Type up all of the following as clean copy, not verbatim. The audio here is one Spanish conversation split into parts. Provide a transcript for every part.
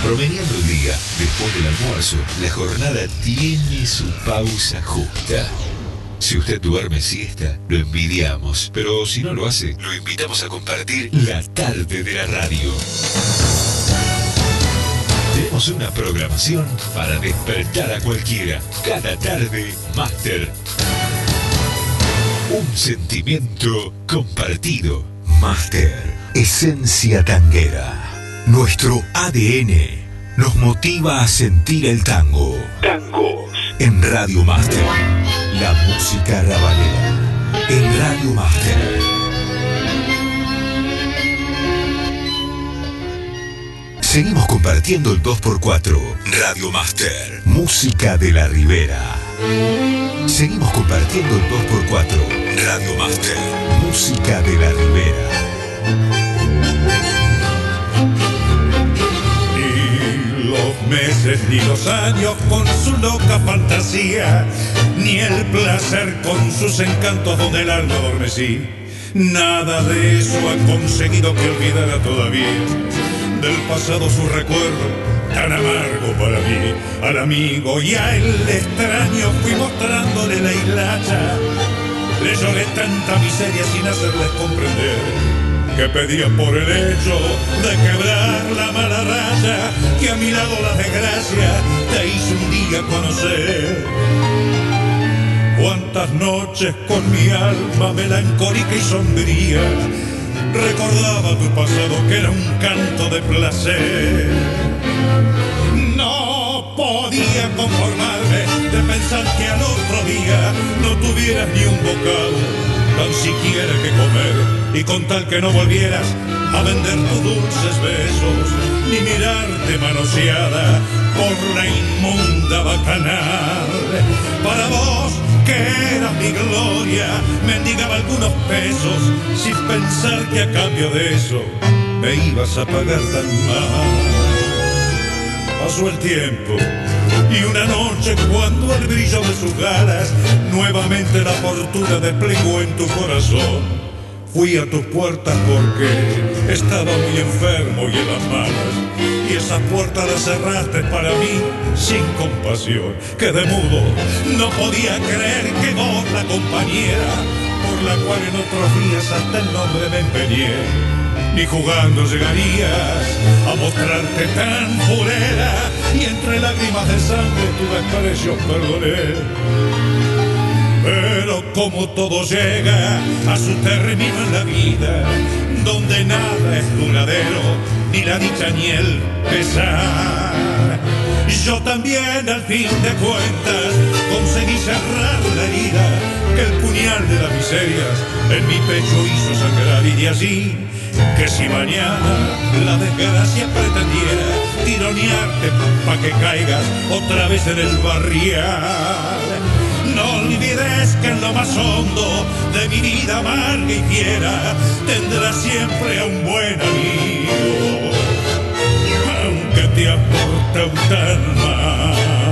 Promediando el día, después del almuerzo, la jornada tiene su pausa justa. Si usted duerme siesta, lo envidiamos, pero si no lo hace, lo invitamos a compartir la tarde de la radio. Tenemos una programación para despertar a cualquiera. Cada tarde, Máster. Un sentimiento compartido. Máster, esencia tanguera. Nuestro ADN nos motiva a sentir el tango. Tangos. En Radio Máster. La música rabalera. En Radio Máster. Seguimos compartiendo el 2x4. Radio Máster. Música de la Ribera. Seguimos compartiendo el 2x4. Radio Máster. Música de la Ribera. Ni los meses ni los años con su loca fantasía, ni el placer con sus encantos donde el alma adormecí. Nada de eso ha conseguido que olvidara todavía del pasado su recuerdo tan amargo para mí. Al amigo y a el extraño fui mostrándole la hilacha. Le lloré tanta miseria sin hacerles comprender que pedía por el hecho de quebrar la mala racha que a mi lado la desgracia te hizo un día conocer. Cuántas noches con mi alma melancólica y sombría recordaba tu pasado que era un canto de placer. No podía conformarme de pensar que al otro día no tuvieras ni un bocado, tan siquiera que comer, y con tal que no volvieras a vender tus dulces besos, ni mirarte manoseada por la inmunda bacanal. Para vos, que eras mi gloria, mendigaba algunos pesos sin pensar que a cambio de eso me ibas a pagar tan mal. Pasó el tiempo y una noche cuando el brillo de sus galas nuevamente la fortuna desplegó en tu corazón, fui a tus puertas porque estaba muy enfermo y en las malas, y esas puertas las cerraste para mí sin compasión. Quedé mudo, no podía creer que vos, la compañera por la cual en otros días hasta el nombre me empeñé, ni jugando llegarías a mostrarte tan purera, y entre lágrimas de sangre tu desprecio perdoné. Pero como todo llega a su término en la vida, donde nada es duradero, ni la dicha ni el pesar, yo también al fin de cuentas conseguí cerrar la herida que el puñal de las miserias en mi pecho hizo sangrar. Y de allí que si mañana la desgracia pretendiera tironearte pa' que caigas otra vez en el barrial, no olvides que en lo más hondo de mi vida amarga y fiera tendrás siempre a un buen amigo, aunque te aporte un alma.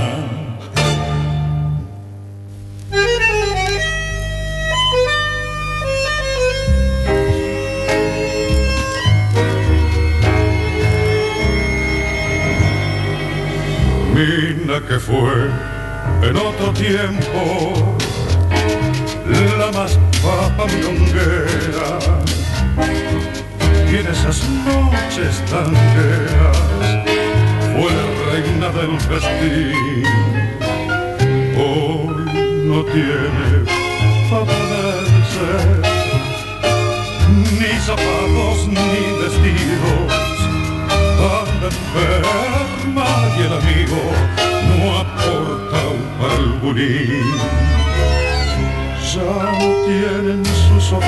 Mina que fue en otro tiempo la más papa milonguera, y en esas noches tangueras fue la reina del festín. Hoy no tiene pa' ponerse ni zapatos ni vestidos, anda enferma y el amigo no aporta un palgurín. Ya no tienen sus ojos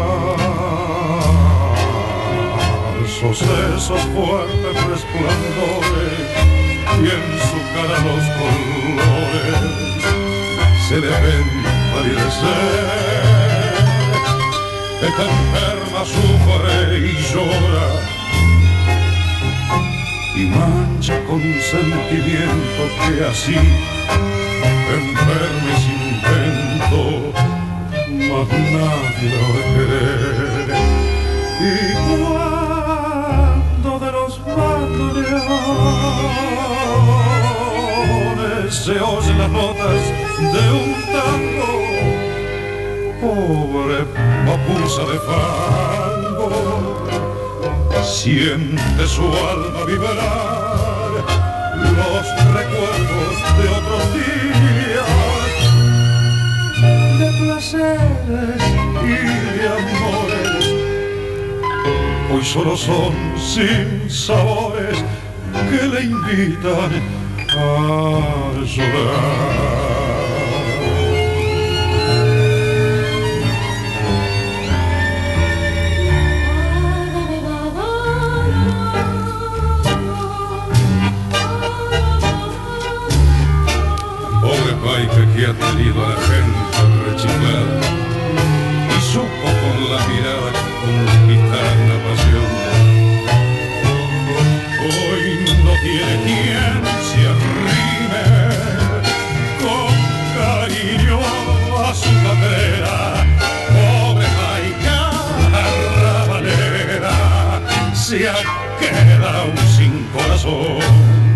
esos fuertes resplandores, y en su cara los colores se le ven palidecer. Está enferma, sufre y llora, y mancha con sentimiento que así, enferma y sin intento, más nadie lo va a querer. Y cuando de los bandoneones se oyen las notas de un tango. Pobre papusa de fango, siente su alma vibrar los recuerdos de otros días, de placeres y de amores. Hoy solo son sinsabores que le invitan a llorar. Que ha tenido a la gente rechiflada y supo con la mirada conquistar la pasión. Hoy no tiene quien se arrime con cariño a su cadera. Pobre Maica arrabalera, se ha quedado sin corazón.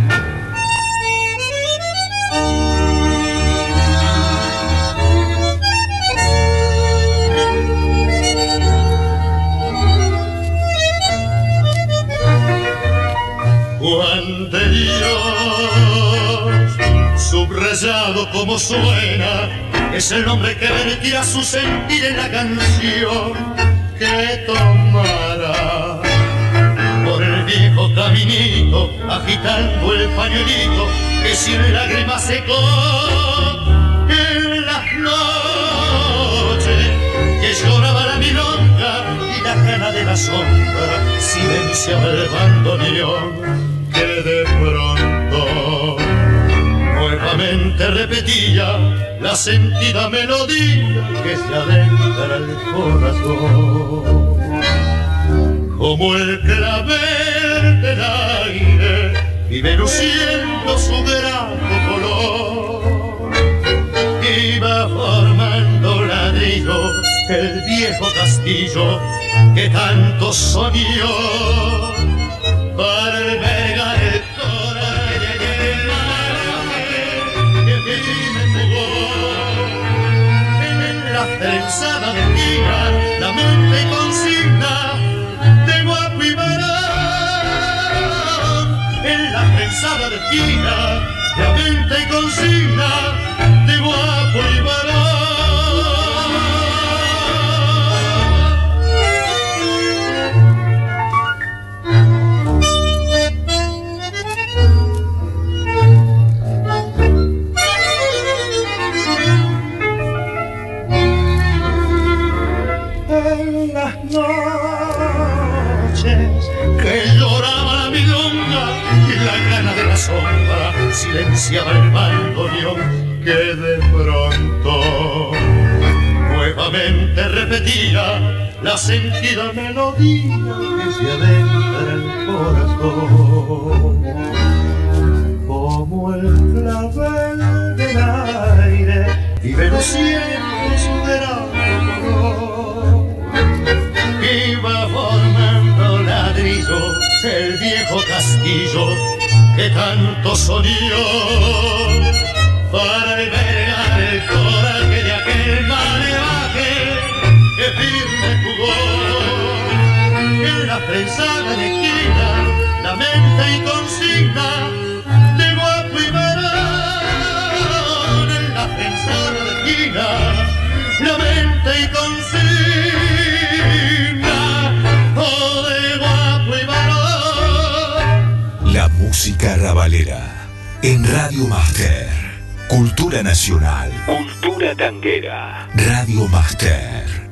Dios, subrayado como suena, es el nombre que vertía su sentir en la canción que tomará por el viejo caminito, agitando el pañuelito que sin lágrimas secó en las noches que lloraba la milonga y la cana de la sombra silenciaba el bandoneón. Que de pronto nuevamente repetía la sentida melodía que se adentra al corazón. Como el clavel del aire vive luciendo su grato color, iba formando ladrillo el viejo castillo que tanto soñó para albergar el coraje que me jugó en la trenzada de tira, la mente consigna de guapo y varón. En la trenzada de tira, la mente consigna de guapo y varón. Noches que lloraba la milonga y la gana de la sombra silenciaba el bandoneón que de pronto nuevamente repetía la sentida melodía que se adentra en el corazón. Como el clavel del aire vive luciendo su verano color, iba formando ladrillo el viejo castillo que tanto soñó para albergar el coraje de aquel malevaje que firme jugó en la trenzada de esquina, la mente y consigna de guapo y varón. En la trenzada de esquina, la mente y consigna. Música rabalera en Radio Master. Cultura nacional. Cultura tanguera. Radio Master.